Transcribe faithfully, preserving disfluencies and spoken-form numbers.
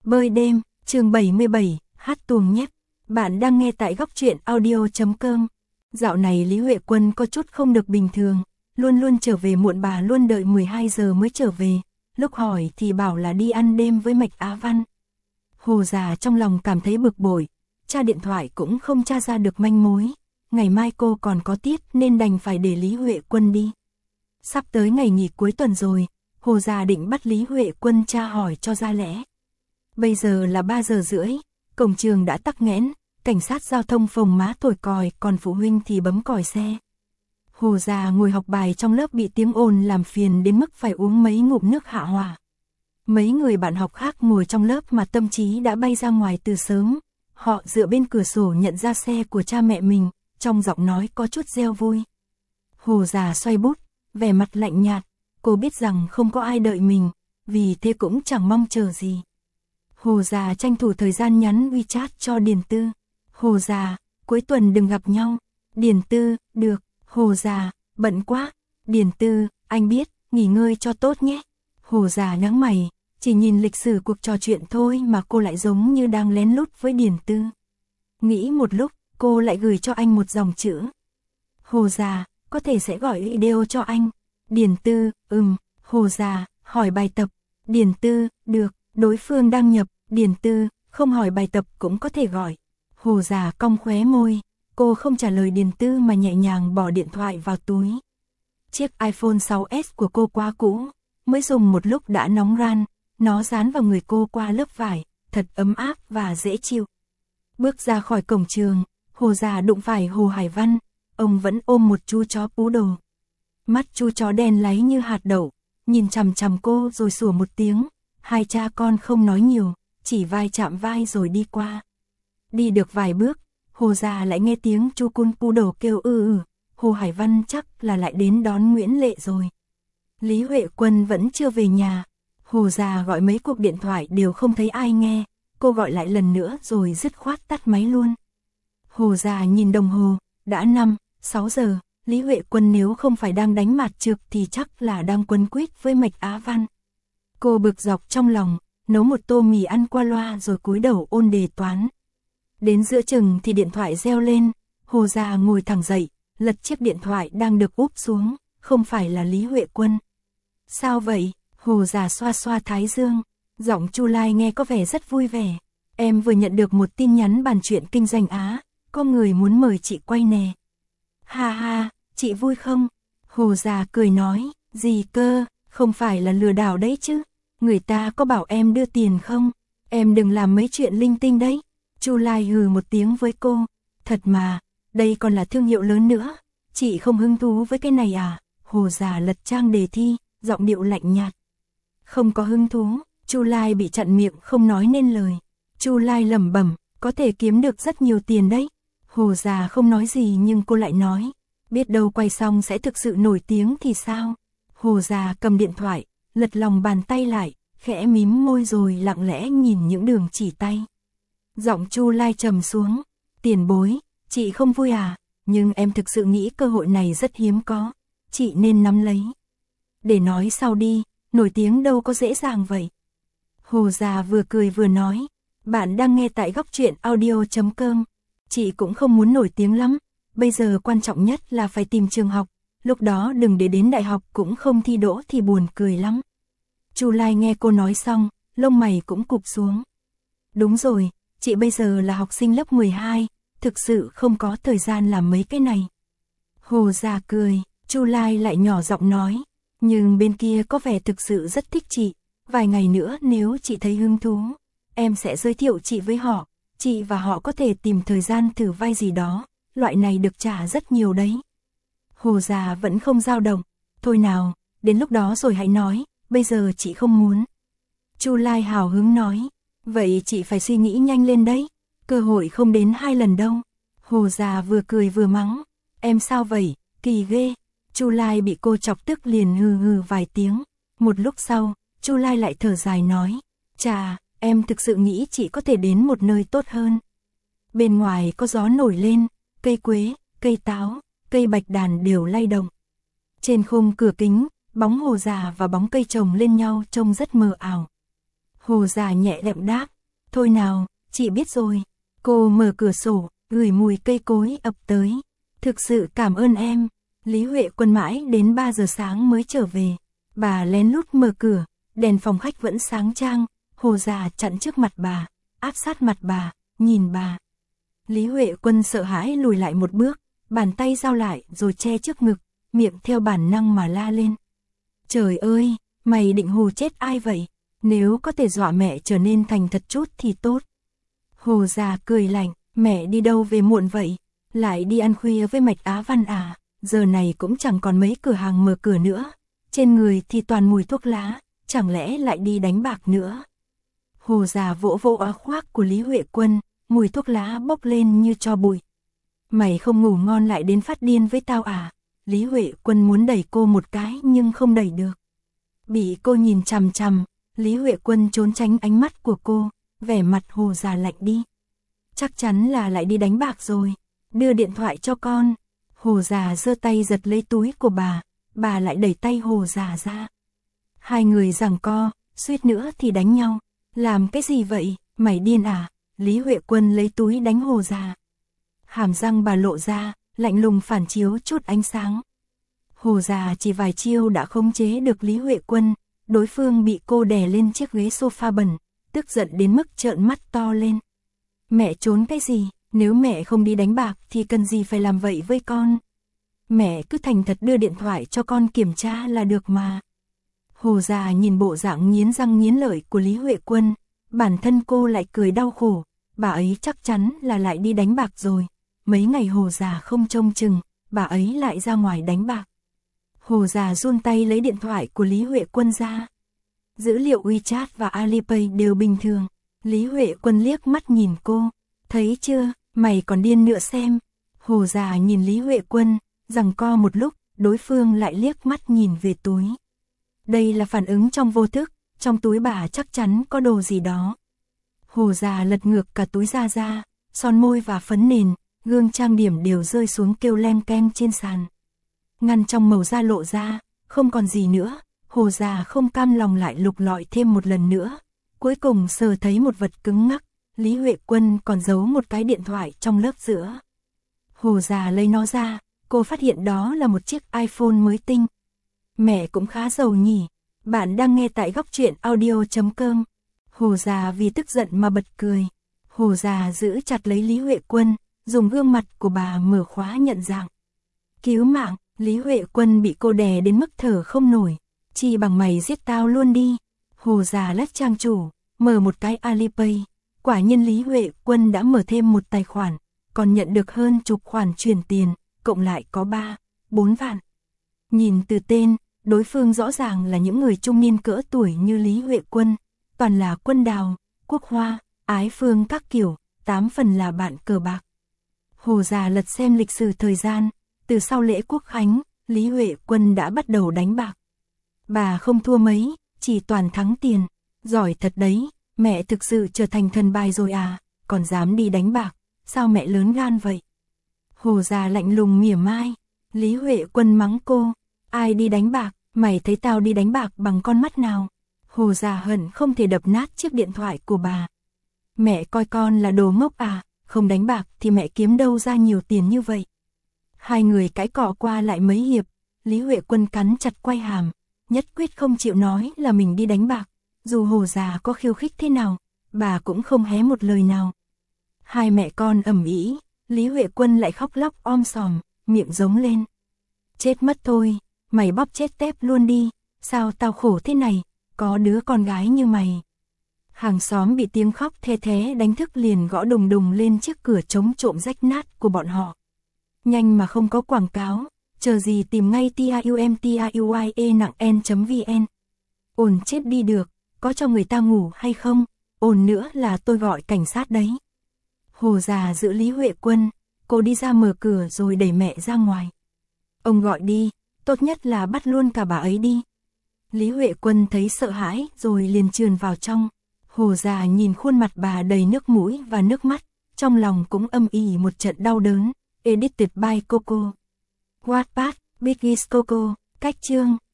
Bơi đêm, chương bảy mươi bảy, hát tuồng nhép. Bạn đang nghe tại góc truyện audio chấm com. Dạo này Lý Huệ Quân có chút không được bình thường, luôn luôn trở về muộn, bà luôn đợi mười hai giờ mới trở về, lúc hỏi thì bảo là đi ăn đêm với Mạch Á Văn. Hồ già trong lòng cảm thấy bực bội, tra điện thoại cũng không tra ra được manh mối, ngày mai cô còn có tiết nên đành phải để Lý Huệ Quân đi. Sắp tới ngày nghỉ cuối tuần rồi, Hồ già định bắt Lý Huệ Quân tra hỏi cho ra lẽ. Bây giờ là ba giờ rưỡi, cổng trường đã tắc nghẽn, cảnh sát giao thông phồng má thổi còi, còn phụ huynh thì bấm còi xe. Hồ già ngồi học bài trong lớp bị tiếng ồn làm phiền đến mức phải uống mấy ngụm nước hạ hỏa. Mấy người bạn học khác ngồi trong lớp mà tâm trí đã bay ra ngoài từ sớm. Họ dựa bên cửa sổ nhận ra xe của cha mẹ mình, trong giọng nói có chút reo vui. Hồ già xoay bút, vẻ mặt lạnh nhạt, cô biết rằng không có ai đợi mình, vì thế cũng chẳng mong chờ gì. Hồ già tranh thủ thời gian nhắn WeChat cho Điền Tư. Hồ già, cuối tuần đừng gặp nhau. Điền Tư, được. Hồ già, bận quá. Điền Tư, anh biết, nghỉ ngơi cho tốt nhé. Hồ già nhướng mày, chỉ nhìn lịch sử cuộc trò chuyện thôi mà cô lại giống như đang lén lút với Điền Tư. Nghĩ một lúc, cô lại gửi cho anh một dòng chữ. Hồ già, có thể sẽ gọi video cho anh. Điền Tư, ừm. Hồ già, hỏi bài tập. Điền Tư, được. Đối phương đăng nhập. Điền Tư, không hỏi bài tập cũng có thể gọi. Hồ già cong khóe môi, cô không trả lời Điền Tư mà nhẹ nhàng bỏ điện thoại vào túi. Chiếc iPhone sáu S của cô quá cũ, mới dùng một lúc đã nóng ran, nó dán vào người cô qua lớp vải, thật ấm áp và dễ chịu. Bước ra khỏi cổng trường, Hồ già đụng phải Hồ Hải Văn, ông vẫn ôm một chú chó poodle. Mắt chú chó đen láy như hạt đậu, nhìn chằm chằm cô rồi sủa một tiếng. Hai cha con không nói nhiều, chỉ vai chạm vai rồi đi qua. Đi được vài bước, Hồ già lại nghe tiếng chú cún poodle kêu ư ừ. Hồ Hải Văn chắc là lại đến đón Nguyễn Lệ rồi. Lý Huệ Quân vẫn chưa về nhà. Hồ già gọi mấy cuộc điện thoại đều không thấy ai nghe. Cô gọi lại lần nữa rồi dứt khoát tắt máy luôn. Hồ già nhìn đồng hồ, đã năm, sáu giờ. Lý Huệ Quân nếu không phải đang đánh mạt trược thì chắc là đang quấn quýt với Mạch Á Văn. Cô bực dọc trong lòng, nấu một tô mì ăn qua loa rồi cúi đầu ôn đề toán. Đến giữa chừng thì điện thoại reo lên, Hồ già ngồi thẳng dậy, lật chiếc điện thoại đang được úp xuống, không phải là Lý Huệ Quân. Sao vậy? Hồ già xoa xoa thái dương, giọng Chu Lai nghe có vẻ rất vui vẻ. Em vừa nhận được một tin nhắn bàn chuyện kinh doanh Á, có người muốn mời chị quay nè. Ha ha, chị vui không? Hồ già cười nói, gì cơ, không phải là lừa đảo đấy chứ? Người ta có bảo em đưa tiền không? Em đừng làm mấy chuyện linh tinh đấy. Chu Lai hừ một tiếng với cô. Thật mà, đây còn là thương hiệu lớn nữa. Chị không hứng thú với cái này à? Hồ già lật trang đề thi, giọng điệu lạnh nhạt. Không có hứng thú. Chu Lai bị chặn miệng không nói nên lời. Chu Lai lẩm bẩm, có thể kiếm được rất nhiều tiền đấy. Hồ già không nói gì nhưng cô lại nói, biết đâu quay xong sẽ thực sự nổi tiếng thì sao? Hồ già cầm điện thoại, lật lòng bàn tay lại, khẽ mím môi rồi lặng lẽ nhìn những đường chỉ tay. Giọng Chu Lai trầm xuống, tiền bối, chị không vui à, nhưng em thực sự nghĩ cơ hội này rất hiếm có, chị nên nắm lấy. Để nói sau đi, nổi tiếng đâu có dễ dàng vậy. Hồ già vừa cười vừa nói, bạn đang nghe tại góc truyện audio chấm com. Chị cũng không muốn nổi tiếng lắm, bây giờ quan trọng nhất là phải tìm trường học, lúc đó đừng để đến đại học cũng không thi đỗ thì buồn cười lắm. Chu Lai nghe cô nói xong, lông mày cũng cụp xuống. Đúng rồi, chị bây giờ là học sinh lớp mười hai, thực sự không có thời gian làm mấy cái này. Hồ già cười, Chu Lai lại nhỏ giọng nói, nhưng bên kia có vẻ thực sự rất thích chị, vài ngày nữa nếu chị thấy hứng thú, em sẽ giới thiệu chị với họ, chị và họ có thể tìm thời gian thử vai gì đó, loại này được trả rất nhiều đấy. Hồ già vẫn không dao động, thôi nào, đến lúc đó rồi hãy nói, bây giờ chị không muốn. Chu Lai hào hứng nói, vậy chị phải suy nghĩ nhanh lên đấy, cơ hội không đến hai lần đâu. Hồ già vừa cười vừa mắng, em sao vậy, kỳ ghê. Chu Lai bị cô chọc tức liền hừ hừ vài tiếng, một lúc sau, Chu Lai lại thở dài nói, chà, em thực sự nghĩ chị có thể đến một nơi tốt hơn. Bên ngoài có gió nổi lên, cây quế, cây táo, cây bạch đàn đều lay động. Trên khung cửa kính, bóng hồ già và bóng cây chồng lên nhau trông rất mờ ảo. Hồ già nhẹ đệm đáp, Thôi nào, chị biết rồi. Cô mở cửa sổ, gửi mùi cây cối ập tới. Thực sự cảm ơn em. Lý Huệ Quân mãi đến ba giờ sáng mới trở về. Bà lén lút mở cửa, đèn phòng khách vẫn sáng trang. Hồ già chặn trước mặt bà, áp sát mặt bà, nhìn bà. Lý Huệ Quân sợ hãi lùi lại một bước, bàn tay giao lại rồi che trước ngực, miệng theo bản năng mà la lên. Trời ơi, mày định hù chết ai vậy? Nếu có thể dọa mẹ trở nên thành thật chút thì tốt. Hồ già cười lạnh, mẹ đi đâu về muộn vậy? Lại đi ăn khuya với Mạch Á Văn à? Giờ này cũng chẳng còn mấy cửa hàng mở cửa nữa. Trên người thì toàn mùi thuốc lá, chẳng lẽ lại đi đánh bạc nữa? Hồ già vỗ vỗ áo khoác của Lý Huệ Quân, mùi thuốc lá bốc lên như tro bụi. Mày không ngủ ngon lại đến phát điên với tao à? Lý Huệ Quân muốn đẩy cô một cái nhưng không đẩy được. Bị cô nhìn chằm chằm, Lý Huệ Quân trốn tránh ánh mắt của cô, vẻ mặt hồ già lạnh đi. Chắc chắn là lại đi đánh bạc rồi, đưa điện thoại cho con. Hồ già giơ tay giật lấy túi của bà, bà lại đẩy tay hồ già ra. Hai người giằng co, suýt nữa thì đánh nhau. Làm cái gì vậy, mày điên à? Lý Huệ Quân lấy túi đánh hồ già. Hàm răng bà lộ ra, lạnh lùng phản chiếu chút ánh sáng. Hồ già chỉ vài chiêu đã khống chế được Lý Huệ Quân, đối phương bị cô đè lên chiếc ghế sofa bẩn, tức giận đến mức trợn mắt to lên. Mẹ trốn cái gì, nếu mẹ không đi đánh bạc thì cần gì phải làm vậy với con? Mẹ cứ thành thật đưa điện thoại cho con kiểm tra là được mà. Hồ già nhìn bộ dạng nghiến răng nghiến lợi của Lý Huệ Quân, bản thân cô lại cười đau khổ, bà ấy chắc chắn là lại đi đánh bạc rồi. Mấy ngày hồ già không trông chừng, bà ấy lại ra ngoài đánh bạc. Hồ già run tay lấy điện thoại của Lý Huệ Quân ra. Dữ liệu WeChat và Alipay đều bình thường. Lý Huệ Quân liếc mắt nhìn cô, thấy chưa, mày còn điên nữa xem. Hồ già nhìn Lý Huệ Quân, giằng co một lúc, đối phương lại liếc mắt nhìn về túi. Đây là phản ứng trong vô thức, trong túi bà chắc chắn có đồ gì đó. Hồ già lật ngược cả túi ra ra, son môi và phấn nền, gương trang điểm đều rơi xuống kêu lem kem trên sàn. Ngăn trong màu da lộ ra, không còn gì nữa, hồ già không cam lòng lại lục lọi thêm một lần nữa. Cuối cùng sờ thấy một vật cứng ngắc, Lý Huệ Quân còn giấu một cái điện thoại trong lớp giữa. Hồ già lấy nó ra, cô phát hiện đó là một chiếc iPhone mới tinh. Mẹ cũng khá giàu nhỉ. Bạn đang nghe tại góc truyện audio chấm com. Hồ già vì tức giận mà bật cười. Hồ già giữ chặt lấy Lý Huệ Quân, dùng gương mặt của bà mở khóa nhận dạng. Cứu mạng, Lý Huệ Quân bị cô đè đến mức thở không nổi. Chi bằng mày giết tao luôn đi. Hồ già lách trang chủ, mở một cái Alipay. Quả nhiên Lý Huệ Quân đã mở thêm một tài khoản, còn nhận được hơn chục khoản chuyển tiền, cộng lại có ba, bốn vạn. Nhìn từ tên, đối phương rõ ràng là những người trung niên cỡ tuổi như Lý Huệ Quân, toàn là Quân Đào, Quốc Hoa, Ái Phương các kiểu, tám phần là bạn cờ bạc. Hồ già lật xem lịch sử thời gian, từ sau lễ Quốc Khánh, Lý Huệ Quân đã bắt đầu đánh bạc. Bà không thua mấy, chỉ toàn thắng tiền, giỏi thật đấy, mẹ thực sự trở thành thần bài rồi à, còn dám đi đánh bạc, sao mẹ lớn gan vậy? Hồ già lạnh lùng mỉa mai, Lý Huệ Quân mắng cô, ai đi đánh bạc, mày thấy tao đi đánh bạc bằng con mắt nào? Hồ già hận không thể đập nát chiếc điện thoại của bà. Mẹ coi con là đồ ngốc à, không đánh bạc thì mẹ kiếm đâu ra nhiều tiền như vậy? Hai người cãi cọ qua lại mấy hiệp, Lý Huệ Quân cắn chặt quai hàm, nhất quyết không chịu nói là mình đi đánh bạc. Dù hồ già có khiêu khích thế nào, bà cũng không hé một lời nào. Hai mẹ con ầm ĩ, Lý Huệ Quân lại khóc lóc om sòm, miệng giống lên. Chết mất thôi, mày bóp chết tép luôn đi, sao tao khổ thế này, có đứa con gái như mày. Hàng xóm bị tiếng khóc the thé đánh thức liền gõ đùng đùng lên chiếc cửa chống trộm rách nát của bọn họ. Nhanh mà không có quảng cáo, chờ gì tìm ngay tiumtiuye nặng n.vn. Ổn chết đi được, có cho người ta ngủ hay không, ổn nữa là tôi gọi cảnh sát đấy. Hồ già giữ Lý Huệ Quân, cô đi ra mở cửa rồi đẩy mẹ ra ngoài. Ông gọi đi, tốt nhất là bắt luôn cả bà ấy đi. Lý Huệ Quân thấy sợ hãi rồi liền trườn vào trong. Hồ già nhìn khuôn mặt bà đầy nước mũi và nước mắt, trong lòng cũng âm ỉ một trận đau đớn. Edited by Coco. Wattpad, Biggies Coco, cách chương.